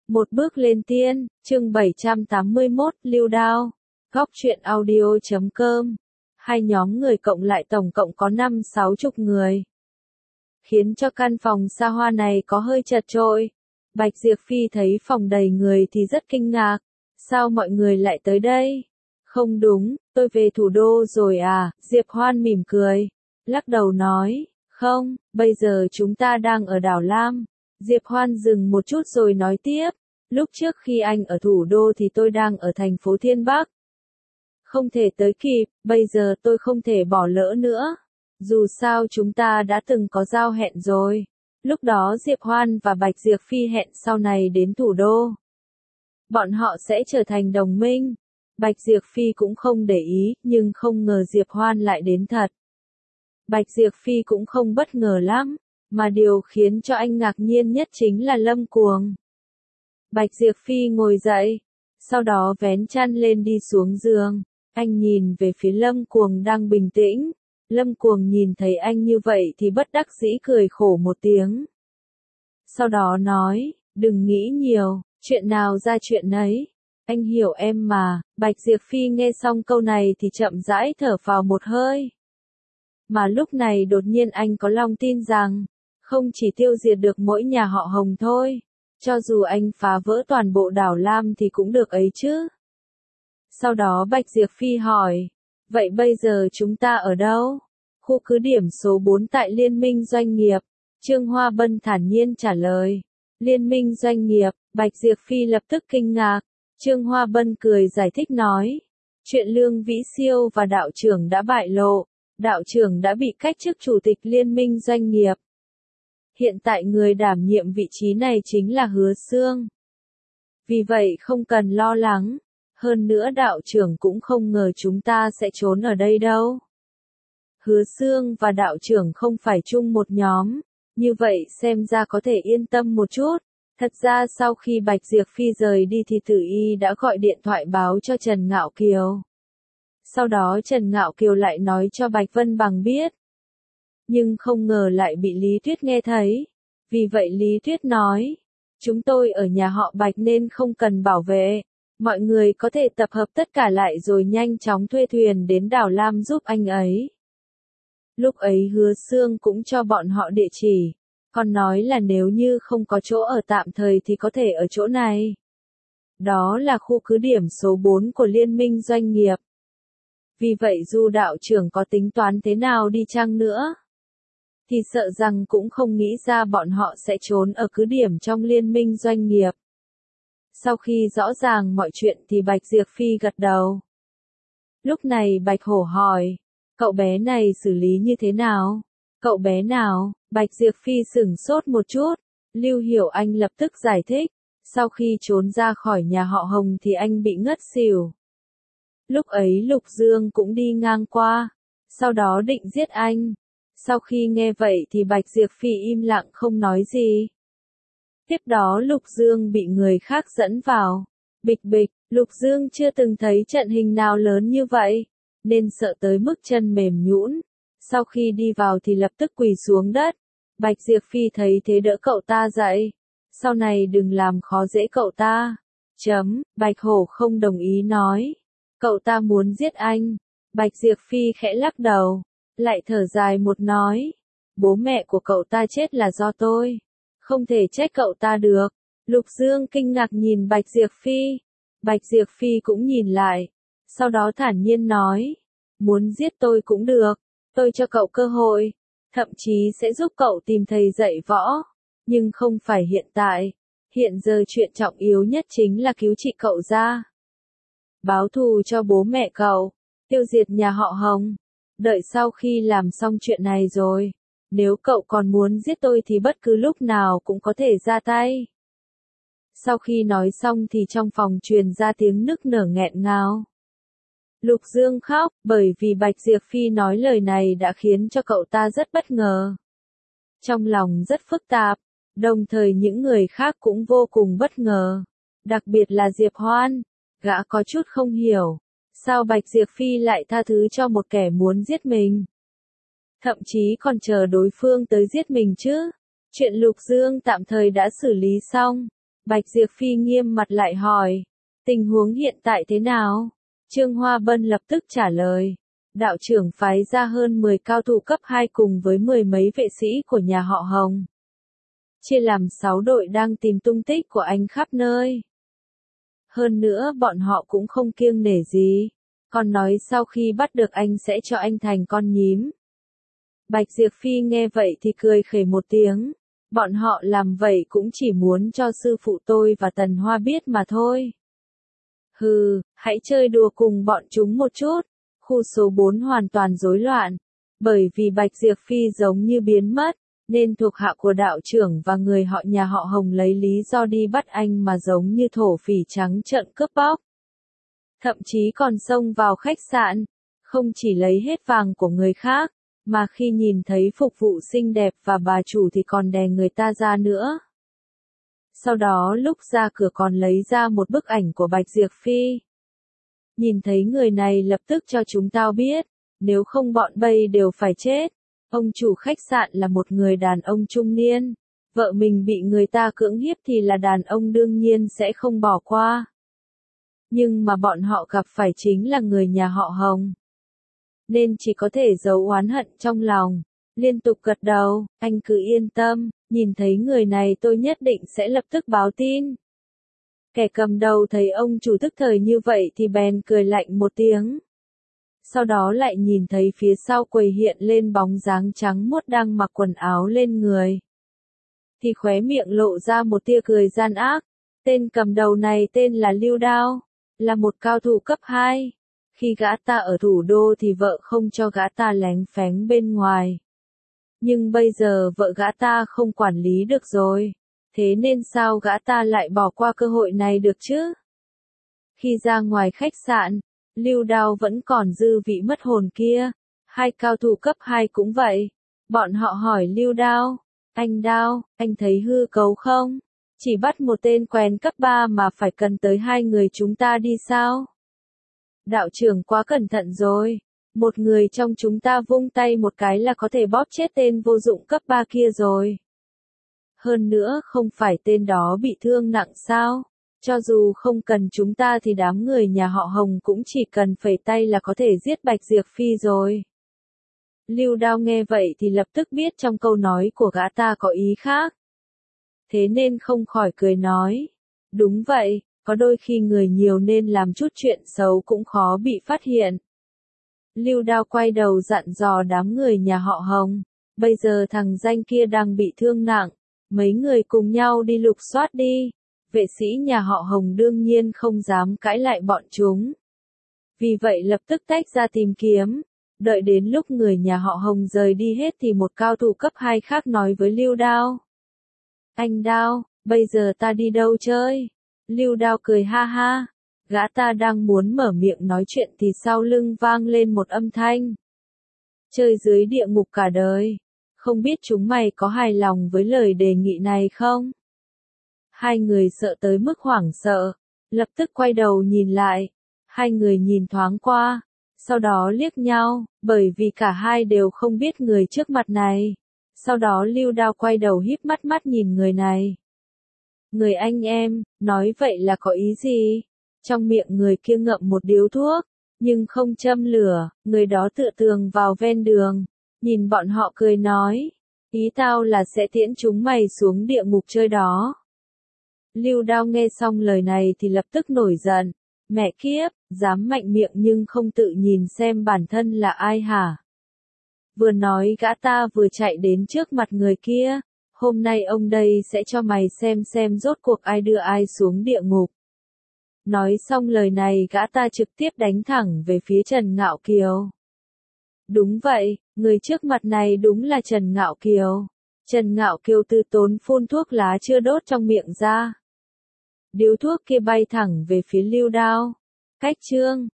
Một bước lên tiên, chương 781, Lưu Đao. Góc truyện audio.com. Hai nhóm người cộng lại tổng cộng có 50-60 người. Khiến cho căn phòng xa hoa này có hơi chật chội. Bạch Diệp Phi thấy phòng đầy người thì rất kinh ngạc. Sao mọi người lại tới đây? Không đúng, tôi về thủ đô rồi à? Diệp Hoan mỉm cười. Lắc đầu nói, không, bây giờ chúng ta đang ở đảo Lam. Diệp Hoan dừng một chút rồi nói tiếp. Lúc trước khi anh ở thủ đô thì tôi đang ở thành phố Thiên Bắc. Không thể tới kịp, bây giờ tôi không thể bỏ lỡ nữa. Dù sao chúng ta đã từng có giao hẹn rồi. Lúc đó Diệp Hoan và Bạch Diệp Phi hẹn sau này đến thủ đô. Bọn họ sẽ trở thành đồng minh. Bạch Diệp Phi cũng không để ý, nhưng không ngờ Diệp Hoan lại đến thật. Bạch Diệp Phi cũng không bất ngờ lắm, mà điều khiến cho anh ngạc nhiên nhất chính là Lâm Cuồng. Bạch Diệp Phi ngồi dậy, sau đó vén chăn lên đi xuống giường. Anh nhìn về phía Lâm Cuồng đang bình tĩnh. Lâm Cuồng nhìn thấy anh như vậy thì bất đắc dĩ cười khổ một tiếng. Sau đó nói, đừng nghĩ nhiều, chuyện nào ra chuyện nấy. Anh hiểu em mà. Bạch Diệp Phi nghe xong câu này thì chậm rãi thở phào một hơi. Mà lúc này đột nhiên anh có lòng tin rằng, không chỉ tiêu diệt được mỗi nhà họ Hồng thôi. Cho dù anh phá vỡ toàn bộ đảo Lam thì cũng được ấy chứ. Sau đó Bạch Diệp Phi hỏi, vậy bây giờ chúng ta ở đâu? Khu cứ điểm số 4 tại Liên minh Doanh nghiệp. Trương Hoa Bân thản nhiên trả lời. Liên minh Doanh nghiệp. Bạch Diệp Phi lập tức kinh ngạc. Trương Hoa Bân cười giải thích nói. Chuyện Lương Vĩ Siêu và đạo trưởng đã bại lộ. Đạo trưởng đã bị cách chức chủ tịch Liên minh Doanh nghiệp. Hiện tại người đảm nhiệm vị trí này chính là Hứa Xương. Vì vậy không cần lo lắng. Hơn nữa đạo trưởng cũng không ngờ chúng ta sẽ trốn ở đây đâu. Hứa Xương và đạo trưởng không phải chung một nhóm. Như vậy xem ra có thể yên tâm một chút. Thật ra sau khi Bạch Diệp Phi rời đi thì Tử Y đã gọi điện thoại báo cho Trần Ngạo Kiều. Sau đó Trần Ngạo Kiều lại nói cho Bạch Vân Bằng biết. Nhưng không ngờ lại bị Lý Tuyết nghe thấy. Vì vậy Lý Tuyết nói, chúng tôi ở nhà họ Bạch nên không cần bảo vệ. Mọi người có thể tập hợp tất cả lại rồi nhanh chóng thuê thuyền đến đảo Lam giúp anh ấy. Lúc ấy Hứa Xương cũng cho bọn họ địa chỉ. Còn nói là nếu như không có chỗ ở tạm thời thì có thể ở chỗ này. Đó là khu cứ điểm số 4 của Liên minh Doanh nghiệp. Vì vậy dù đạo trưởng có tính toán thế nào đi chăng nữa, thì sợ rằng cũng không nghĩ ra bọn họ sẽ trốn ở cứ điểm trong Liên minh Doanh nghiệp. Sau khi rõ ràng mọi chuyện thì Bạch Diệp Phi gật đầu. Lúc này Bạch Hổ hỏi, cậu bé này xử lý như thế nào? Cậu bé nào? Bạch Diệp Phi sửng sốt một chút. Lưu Hiểu Anh lập tức giải thích. Sau khi trốn ra khỏi nhà họ Hồng thì anh bị ngất xỉu. Lúc ấy Lục Dương cũng đi ngang qua. Sau đó định giết anh. Sau khi nghe vậy thì Bạch Diệp Phi im lặng không nói gì. Tiếp đó Lục Dương bị người khác dẫn vào. Bịch bịch, Lục Dương chưa từng thấy trận hình nào lớn như vậy, nên sợ tới mức chân mềm nhũn. Sau khi đi vào thì lập tức quỳ xuống đất. Bạch Diệp Phi thấy thế đỡ cậu ta dậy. Sau này đừng làm khó dễ cậu ta. Bạch Hổ không đồng ý nói. Cậu ta muốn giết anh. Bạch Diệp Phi khẽ lắc đầu. Lại thở dài một nói. Bố mẹ của cậu ta chết là do tôi. Không thể trách cậu ta được. Lục Dương kinh ngạc nhìn Bạch Diệp Phi. Bạch Diệp Phi cũng nhìn lại. Sau đó thản nhiên nói. Muốn giết tôi cũng được. Tôi cho cậu cơ hội. Thậm chí sẽ giúp cậu tìm thầy dạy võ. Nhưng không phải hiện tại. Hiện giờ chuyện trọng yếu nhất chính là cứu chị cậu ra. Báo thù cho bố mẹ cậu. Tiêu diệt nhà họ Hồng. Đợi sau khi làm xong chuyện này rồi. Nếu cậu còn muốn giết tôi thì bất cứ lúc nào cũng có thể ra tay. Sau khi nói xong thì trong phòng truyền ra tiếng nức nở nghẹn ngào. Lục Dương khóc, bởi vì Bạch Diệp Phi nói lời này đã khiến cho cậu ta rất bất ngờ. Trong lòng rất phức tạp, đồng thời những người khác cũng vô cùng bất ngờ. Đặc biệt là Diệp Hoan, gã có chút không hiểu. Sao Bạch Diệp Phi lại tha thứ cho một kẻ muốn giết mình? Thậm chí còn chờ đối phương tới giết mình chứ. Chuyện Lục Dương tạm thời đã xử lý xong. Bạch Diệp Phi nghiêm mặt lại hỏi, tình huống hiện tại thế nào? Trương Hoa Bân lập tức trả lời, đạo trưởng phái ra hơn 10 cao thủ cấp 2 cùng với 10 mấy vệ sĩ của nhà họ Hồng. Chia làm 6 đội đang tìm tung tích của anh khắp nơi. Hơn nữa bọn họ cũng không kiêng nể gì, còn nói sau khi bắt được anh sẽ cho anh thành con nhím. Bạch Diệp Phi nghe vậy thì cười khẩy một tiếng, bọn họ làm vậy cũng chỉ muốn cho sư phụ tôi và Tần Hoa biết mà thôi. Hừ, hãy chơi đùa cùng bọn chúng một chút. Khu số 4 hoàn toàn rối loạn, bởi vì Bạch Diệp Phi giống như biến mất, nên thuộc hạ của đạo trưởng và người họ nhà họ Hồng lấy lý do đi bắt anh mà giống như thổ phỉ trắng trợn cướp bóc. Thậm chí còn xông vào khách sạn, không chỉ lấy hết vàng của người khác, mà khi nhìn thấy phục vụ xinh đẹp và bà chủ thì còn đè người ta ra nữa. Sau đó lúc ra cửa còn lấy ra một bức ảnh của Bạch Diệp Phi. Nhìn thấy người này lập tức cho chúng tao biết, nếu không bọn bay đều phải chết. Ông chủ khách sạn là một người đàn ông trung niên, vợ mình bị người ta cưỡng hiếp thì là đàn ông đương nhiên sẽ không bỏ qua. Nhưng mà bọn họ gặp phải chính là người nhà họ Hồng, nên chỉ có thể giấu oán hận trong lòng, liên tục gật đầu, anh cứ yên tâm, nhìn thấy người này tôi nhất định sẽ lập tức báo tin. Kẻ cầm đầu thấy ông chủ tức thời như vậy thì bèn cười lạnh một tiếng. Sau đó lại nhìn thấy phía sau quầy hiện lên bóng dáng trắng muốt đang mặc quần áo lên người. Thì khóe miệng lộ ra một tia cười gian ác. Tên cầm đầu này tên là Lưu Đao, là một cao thủ cấp 2. Khi gã ta ở thủ đô thì vợ không cho gã ta lén phén bên ngoài. Nhưng bây giờ vợ gã ta không quản lý được rồi. Thế nên sao gã ta lại bỏ qua cơ hội này được chứ? Khi ra ngoài khách sạn, Lưu Đao vẫn còn dư vị mất hồn kia. Hai cao thủ cấp 2 cũng vậy. Bọn họ hỏi Lưu Đao, anh thấy hư cấu không? Chỉ bắt một tên quèn cấp 3 mà phải cần tới hai người chúng ta đi sao? Đạo trưởng quá cẩn thận rồi. Một người trong chúng ta vung tay một cái là có thể bóp chết tên vô dụng cấp 3 kia rồi. Hơn nữa không phải tên đó bị thương nặng sao? Cho dù không cần chúng ta thì đám người nhà họ Hồng cũng chỉ cần phẩy tay là có thể giết Bạch Diệp Phi rồi. Lưu Đao nghe vậy thì lập tức biết trong câu nói của gã ta có ý khác. Thế nên không khỏi cười nói. Đúng vậy, có đôi khi người nhiều nên làm chút chuyện xấu cũng khó bị phát hiện. Lưu Đao quay đầu dặn dò đám người nhà họ Hồng. Bây giờ thằng danh kia đang bị thương nặng. Mấy người cùng nhau đi lục soát đi. Vệ sĩ nhà họ Hồng đương nhiên không dám cãi lại bọn chúng. Vì vậy lập tức tách ra tìm kiếm. Đợi đến lúc người nhà họ Hồng rời đi hết thì một cao thủ cấp 2 khác nói với Lưu Đao. Anh Đao, bây giờ ta đi đâu chơi? Lưu Đao cười ha ha. Gã ta đang muốn mở miệng nói chuyện thì sau lưng vang lên một âm thanh. Chơi dưới địa ngục cả đời. Không biết chúng mày có hài lòng với lời đề nghị này không? Hai người sợ tới mức hoảng sợ, lập tức quay đầu nhìn lại. Hai người nhìn thoáng qua, sau đó liếc nhau, bởi vì cả hai đều không biết người trước mặt này. Sau đó Lưu Đao quay đầu híp mắt nhìn người này. Người anh em, nói vậy là có ý gì? Trong miệng người kia ngậm một điếu thuốc, nhưng không châm lửa, người đó tựa tường vào ven đường, nhìn bọn họ cười nói. Ý tao là sẽ tiễn chúng mày xuống địa ngục chơi đó. Lưu Đao nghe xong lời này thì lập tức nổi giận. Mẹ kiếp, dám mạnh miệng nhưng không tự nhìn xem bản thân là ai hả? Vừa nói gã ta vừa chạy đến trước mặt người kia. Hôm nay ông đây sẽ cho mày xem rốt cuộc ai đưa ai xuống địa ngục. Nói xong lời này gã ta trực tiếp đánh thẳng về phía Trần Ngạo Kiều. Đúng vậy, người trước mặt này đúng là Trần Ngạo Kiều. Trần Ngạo Kiều từ tốn phun thuốc lá chưa đốt trong miệng ra. Điếu thuốc kia bay thẳng về phía Lưu Đao. Cách chương